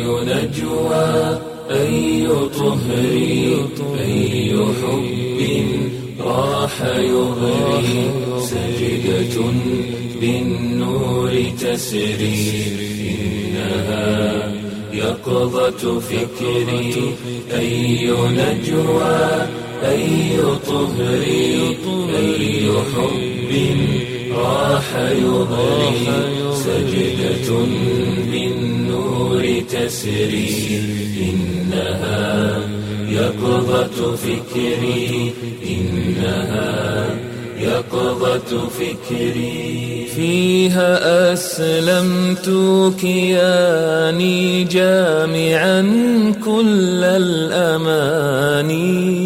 نجوى أي طهر أي حب راح يغري سجدة بالنور تسري إنها يقظة فكري أي نجوى أي طهر أي حب راح يغري سجدة بالنور تسري إنها يقظة فكري إنها يقظة فكري فيها أسلمت كياني جامعا كل الأماني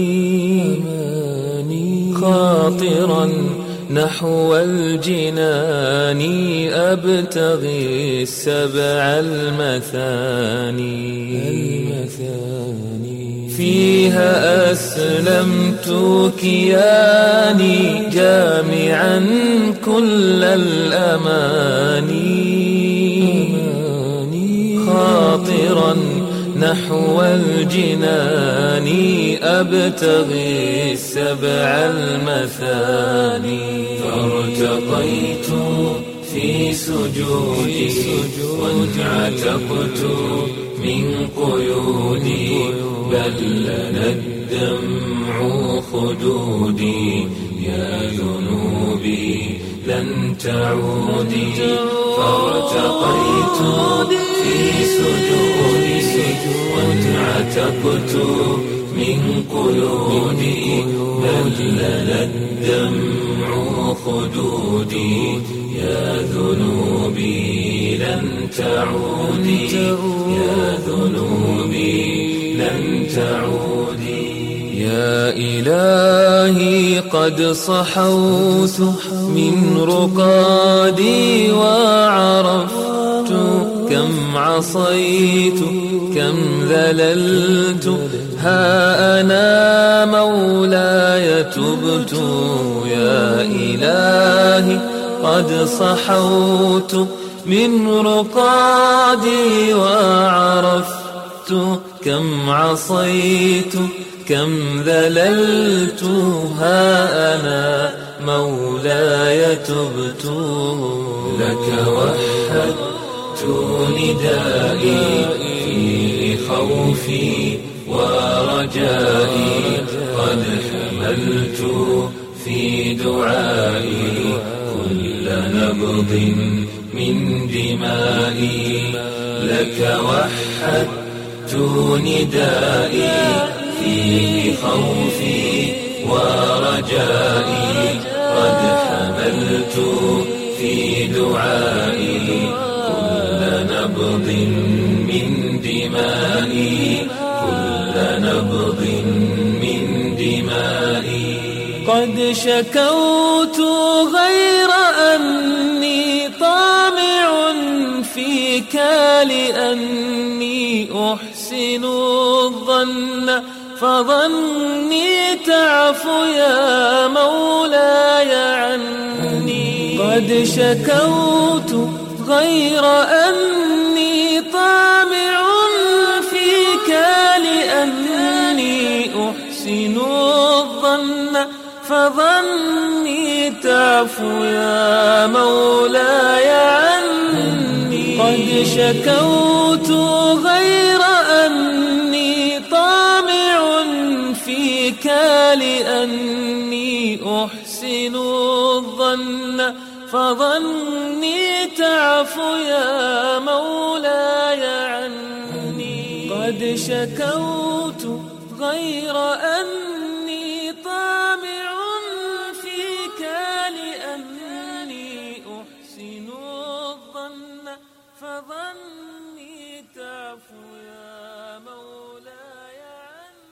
خاطرا نحو الجنان أبتغي السبع المثاني فيها أسلمت كياني جامعا كل الأماني خاطرا نحو الجنان أبتغي السبع المثاني فارتقيت في سجودي وانعتقت من قيودي بل لنا الدمع خدودي يا ذنوبي لن تعودي فارتقيت في سجودي وانعتقت من قيودي بل لنا الدمع خدودي يا ذنوبي لن تعودي يا ذنوبي لن تعودي يا إلهي قد صحوت من رقادي وعرفت كم عصيت كم ذللت ها أنا مولاي تبت يا إلهي قد صحوت من رقادي وعرفت كم عصيت كم ذللت ها أنا مولاي تبت لك وحدت ندائي في خوفي ورجائي قد حملت في دعائي كل نبض من دمائي لك وحدت ندائي في خوفي ورجائي قد حملت في دعائي كل نبض من دمائي كل نبض من دمائي قد شكوت غير أني طامع فيك لأني أحسن الظن فظني تعفو يا مولاي عني قد شكوت غير أني طامع فيك لأني أحسن الظن فظني تعفو يا مولاي عني قد شكوت غير أني طامع فيك لأني أحسن الظن فظني تعفو يا مولاي عني قد شكوت غير أني